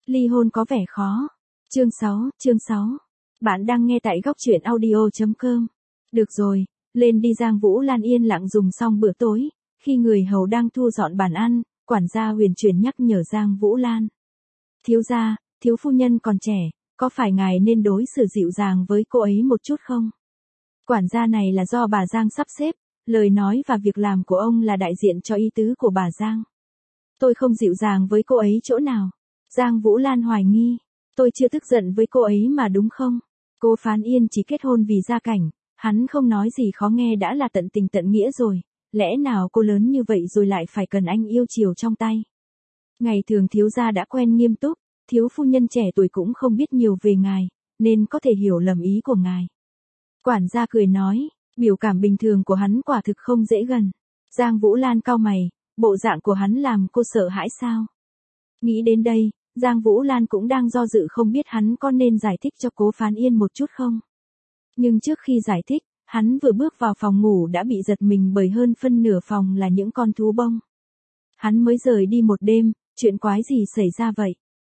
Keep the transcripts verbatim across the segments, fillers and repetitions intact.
Ly hôn có vẻ khó. Chương sáu, chương sáu. Bạn đang nghe tại góc truyện audio.com. Được rồi, lên đi. Giang Vũ Lan yên lặng dùng xong bữa tối, khi người hầu đang thu dọn bàn ăn, quản gia huyền chuyển nhắc nhở Giang Vũ Lan. Thiếu gia, thiếu phu nhân còn trẻ, có phải ngài nên đối xử dịu dàng với cô ấy một chút không? Quản gia này là do bà Giang sắp xếp, lời nói và việc làm của ông là đại diện cho ý tứ của bà Giang. Tôi không dịu dàng với cô ấy chỗ nào? Giang Vũ Lan hoài nghi. Tôi chưa tức giận với cô ấy mà đúng không? Cô Phán Yên chỉ kết hôn vì gia cảnh, hắn không nói gì khó nghe đã là tận tình tận nghĩa rồi, lẽ nào cô lớn như vậy rồi lại phải cần anh yêu chiều trong tay? Ngày thường thiếu gia đã quen nghiêm túc, thiếu phu nhân trẻ tuổi cũng không biết nhiều về ngài, nên có thể hiểu lầm ý của ngài. Quản gia cười nói, biểu cảm bình thường của hắn quả thực không dễ gần. Giang Vũ Lan cau mày, bộ dạng của hắn làm cô sợ hãi sao? Nghĩ đến đây, Giang Vũ Lan cũng đang do dự không biết hắn có nên giải thích cho Cố Phán Yên một chút không. Nhưng trước khi giải thích, hắn vừa bước vào phòng ngủ đã bị giật mình bởi hơn phân nửa phòng là những con thú bông. Hắn mới rời đi một đêm, chuyện quái gì xảy ra vậy?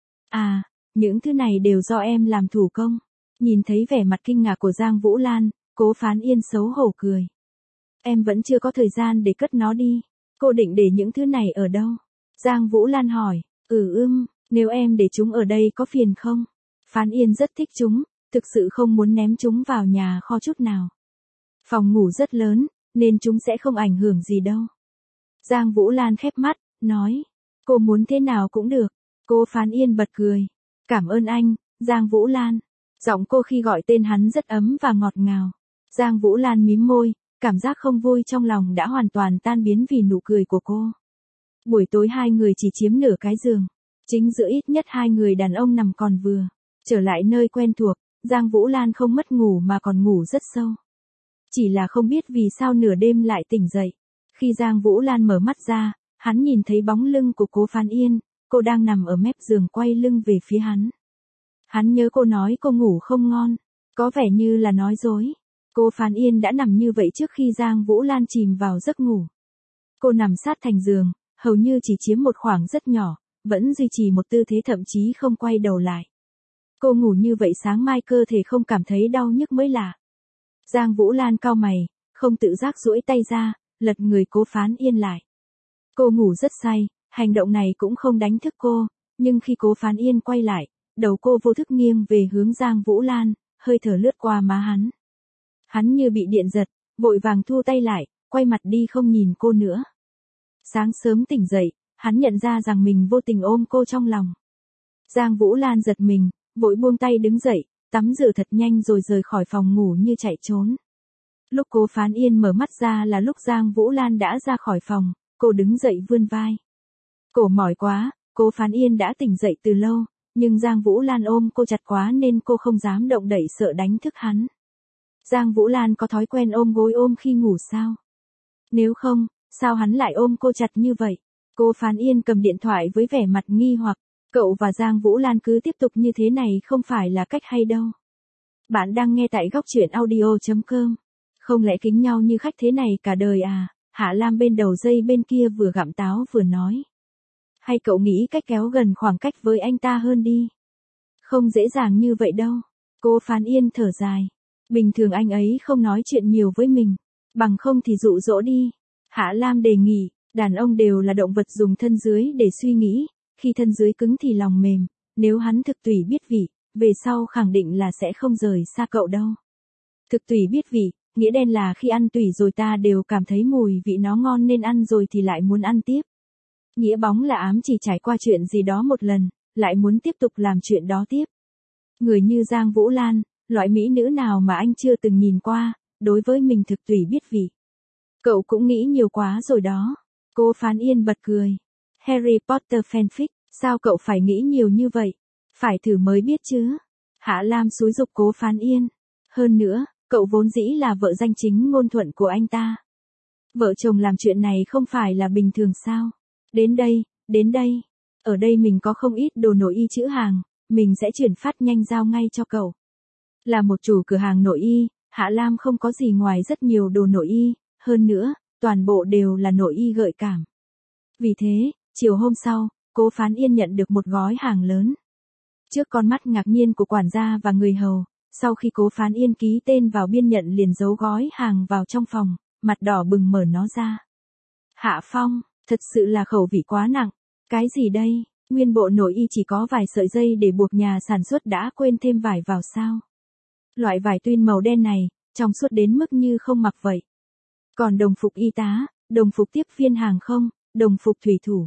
À, những thứ này đều do em làm thủ công. Nhìn thấy vẻ mặt kinh ngạc của Giang Vũ Lan, Cố Phán Yên xấu hổ cười. Em vẫn chưa có thời gian để cất nó đi. Cô định để những thứ này ở đâu? Giang Vũ Lan hỏi. Ừ ưm, nếu em để chúng ở đây có phiền không? Phán Yên rất thích chúng, thực sự không muốn ném chúng vào nhà kho chút nào. Phòng ngủ rất lớn, nên chúng sẽ không ảnh hưởng gì đâu. Giang Vũ Lan khép mắt, nói. Cô muốn thế nào cũng được. Cô Phán Yên bật cười. Cảm ơn anh, Giang Vũ Lan. Giọng cô khi gọi tên hắn rất ấm và ngọt ngào. Giang Vũ Lan mím môi, cảm giác không vui trong lòng đã hoàn toàn tan biến vì nụ cười của cô. Buổi tối hai người chỉ chiếm nửa cái giường. Chính giữa ít nhất hai người đàn ông nằm còn vừa. Trở lại nơi quen thuộc, Giang Vũ Lan không mất ngủ mà còn ngủ rất sâu. Chỉ là không biết vì sao nửa đêm lại tỉnh dậy. Khi Giang Vũ Lan mở mắt ra, hắn nhìn thấy bóng lưng của Cố Phán Yên, cô đang nằm ở mép giường quay lưng về phía hắn. Hắn nhớ cô nói cô ngủ không ngon, có vẻ như là nói dối. Cô Phán Yên đã nằm như vậy trước khi Giang Vũ Lan chìm vào giấc ngủ. Cô nằm sát thành giường, hầu như chỉ chiếm một khoảng rất nhỏ, vẫn duy trì một tư thế thậm chí không quay đầu lại. Cô ngủ như vậy sáng mai cơ thể không cảm thấy đau nhức mới lạ. Giang Vũ Lan cau mày, không tự giác duỗi tay ra, lật người Cố Phán Yên lại. Cô ngủ rất say, hành động này cũng không đánh thức cô, nhưng khi Cố Phán Yên quay lại, đầu cô vô thức nghiêng về hướng Giang Vũ Lan, hơi thở lướt qua má hắn. Hắn như bị điện giật, vội vàng thu tay lại, quay mặt đi không nhìn cô nữa. Sáng sớm tỉnh dậy, hắn nhận ra rằng mình vô tình ôm cô trong lòng. Giang Vũ Lan giật mình, vội buông tay đứng dậy, tắm rửa thật nhanh rồi rời khỏi phòng ngủ như chạy trốn. Lúc Cố Phán Yên mở mắt ra là lúc Giang Vũ Lan đã ra khỏi phòng, cô đứng dậy vươn vai. Cổ mỏi quá, Cố Phán Yên đã tỉnh dậy từ lâu, nhưng Giang Vũ Lan ôm cô chặt quá nên cô không dám động đậy sợ đánh thức hắn. Giang Vũ Lan có thói quen ôm gối ôm khi ngủ sao? Nếu không, sao hắn lại ôm cô chặt như vậy? Cố Phán Yên cầm điện thoại với vẻ mặt nghi hoặc, cậu và Giang Vũ Lan cứ tiếp tục như thế này không phải là cách hay đâu. Bạn đang nghe tại góc truyện audio.com. Không lẽ kính nhau như khách thế này cả đời à? Hạ Lam bên đầu dây bên kia vừa gặm táo vừa nói. Hay cậu nghĩ cách kéo gần khoảng cách với anh ta hơn đi? Không dễ dàng như vậy đâu. Cố Phán Yên thở dài. Bình thường anh ấy không nói chuyện nhiều với mình. Bằng không thì dụ dỗ đi. Hạ Lam đề nghị, đàn ông đều là động vật dùng thân dưới để suy nghĩ. Khi thân dưới cứng thì lòng mềm. Nếu hắn thực tùy biết vị, về sau khẳng định là sẽ không rời xa cậu đâu. Thực tùy biết vị, nghĩa đen là khi ăn tùy rồi ta đều cảm thấy mùi vị nó ngon nên ăn rồi thì lại muốn ăn tiếp. Nghĩa bóng là ám chỉ trải qua chuyện gì đó một lần, lại muốn tiếp tục làm chuyện đó tiếp. Người như Giang Vũ Lan, loại mỹ nữ nào mà anh chưa từng nhìn qua, đối với mình thực tùy biết vị. Cậu cũng nghĩ nhiều quá rồi đó. Cố Phán Yên bật cười. Harry Potter fanfic, sao cậu phải nghĩ nhiều như vậy? Phải thử mới biết chứ. Hạ Lam xúi giục Cố Phán Yên. Hơn nữa, cậu vốn dĩ là vợ danh chính ngôn thuận của anh ta. Vợ chồng làm chuyện này không phải là bình thường sao? Đến đây, đến đây. Ở đây mình có không ít đồ nội y chữ hàng, mình sẽ chuyển phát nhanh giao ngay cho cậu. Là một chủ cửa hàng nội y, Hạ Lam không có gì ngoài rất nhiều đồ nội y, hơn nữa, toàn bộ đều là nội y gợi cảm. Vì thế, chiều hôm sau, Cố Phán Yên nhận được một gói hàng lớn. Trước con mắt ngạc nhiên của quản gia và người hầu, sau khi Cố Phán Yên ký tên vào biên nhận liền giấu gói hàng vào trong phòng, mặt đỏ bừng mở nó ra. Hạ Phong, thật sự là khẩu vị quá nặng. Cái gì đây? Nguyên bộ nội y chỉ có vài sợi dây để buộc, nhà sản xuất đã quên thêm vải vào sao? Loại vải tuyên màu đen này, trong suốt đến mức như không mặc vậy. Còn đồng phục y tá, đồng phục tiếp viên hàng không, đồng phục thủy thủ.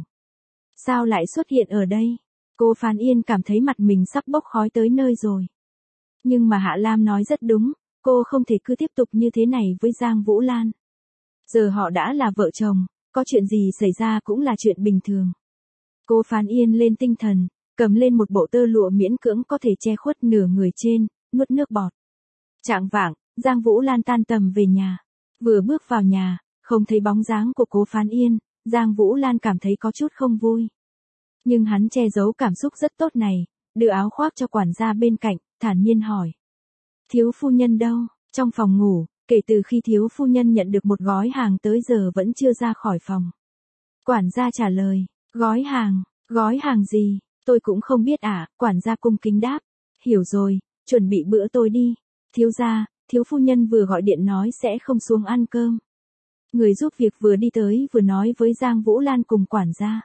Sao lại xuất hiện ở đây? Cố Phán Yên cảm thấy mặt mình sắp bốc khói tới nơi rồi. Nhưng mà Hạ Lam nói rất đúng, cô không thể cứ tiếp tục như thế này với Giang Vũ Lan. Giờ họ đã là vợ chồng, có chuyện gì xảy ra cũng là chuyện bình thường. Cố Phán Yên lên tinh thần, cầm lên một bộ tơ lụa miễn cưỡng có thể che khuất nửa người trên, nuốt nước bọt. Chạng vạng, Giang Vũ Lan tan tầm về nhà. Vừa bước vào nhà, không thấy bóng dáng của Cố Phán Yên, Giang Vũ Lan cảm thấy có chút không vui. Nhưng hắn che giấu cảm xúc rất tốt này, đưa áo khoác cho quản gia bên cạnh, thản nhiên hỏi. Thiếu phu nhân đâu? Trong phòng ngủ, kể từ khi thiếu phu nhân nhận được một gói hàng tới giờ vẫn chưa ra khỏi phòng. Quản gia trả lời, gói hàng, gói hàng gì? Tôi cũng không biết ạ, quản gia cung kính đáp. Hiểu rồi, chuẩn bị bữa tối đi. Thiếu gia, thiếu phu nhân vừa gọi điện nói sẽ không xuống ăn cơm. Người giúp việc vừa đi tới vừa nói với Giang Vũ Lan cùng quản gia.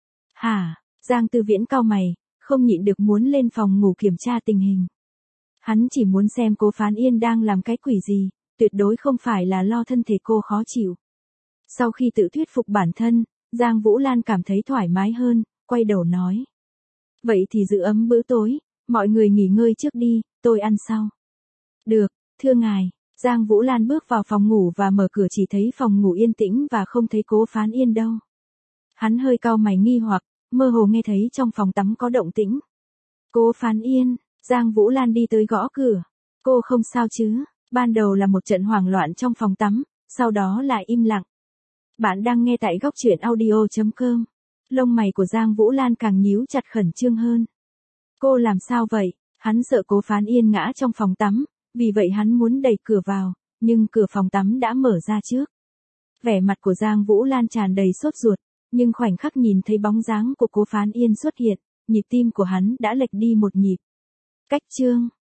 Hả? Giang Tư Viễn cau mày, không nhịn được muốn lên phòng ngủ kiểm tra tình hình. Hắn chỉ muốn xem Cố Phán Yên đang làm cái quỷ gì, tuyệt đối không phải là lo thân thể cô khó chịu. Sau khi tự thuyết phục bản thân, Giang Vũ Lan cảm thấy thoải mái hơn, quay đầu nói. Vậy thì giữ ấm bữa tối, mọi người nghỉ ngơi trước đi, tôi ăn sau. Được, thưa ngài. Giang Vũ Lan bước vào phòng ngủ và mở cửa, chỉ thấy phòng ngủ yên tĩnh và không thấy Cố Phán Yên đâu. Hắn hơi cau mày nghi hoặc, mơ hồ nghe thấy trong phòng tắm có động tĩnh. Cố Phán Yên, Giang Vũ Lan đi tới gõ cửa. Cô không sao chứ? Ban đầu là một trận hoảng loạn trong phòng tắm, sau đó lại im lặng. Bạn đang nghe tại góc truyện audio chấm com. Lông mày của Giang Vũ Lan càng nhíu chặt khẩn trương hơn. Cô làm sao vậy? Hắn sợ Cố Phán Yên ngã trong phòng tắm, vì vậy hắn muốn đẩy cửa vào, nhưng cửa phòng tắm đã mở ra trước. Vẻ mặt của Giang Vũ Lan tràn đầy sốt ruột, nhưng khoảnh khắc nhìn thấy bóng dáng của Cố Phán Yên xuất hiện, nhịp tim của hắn đã lệch đi một nhịp. Cách chương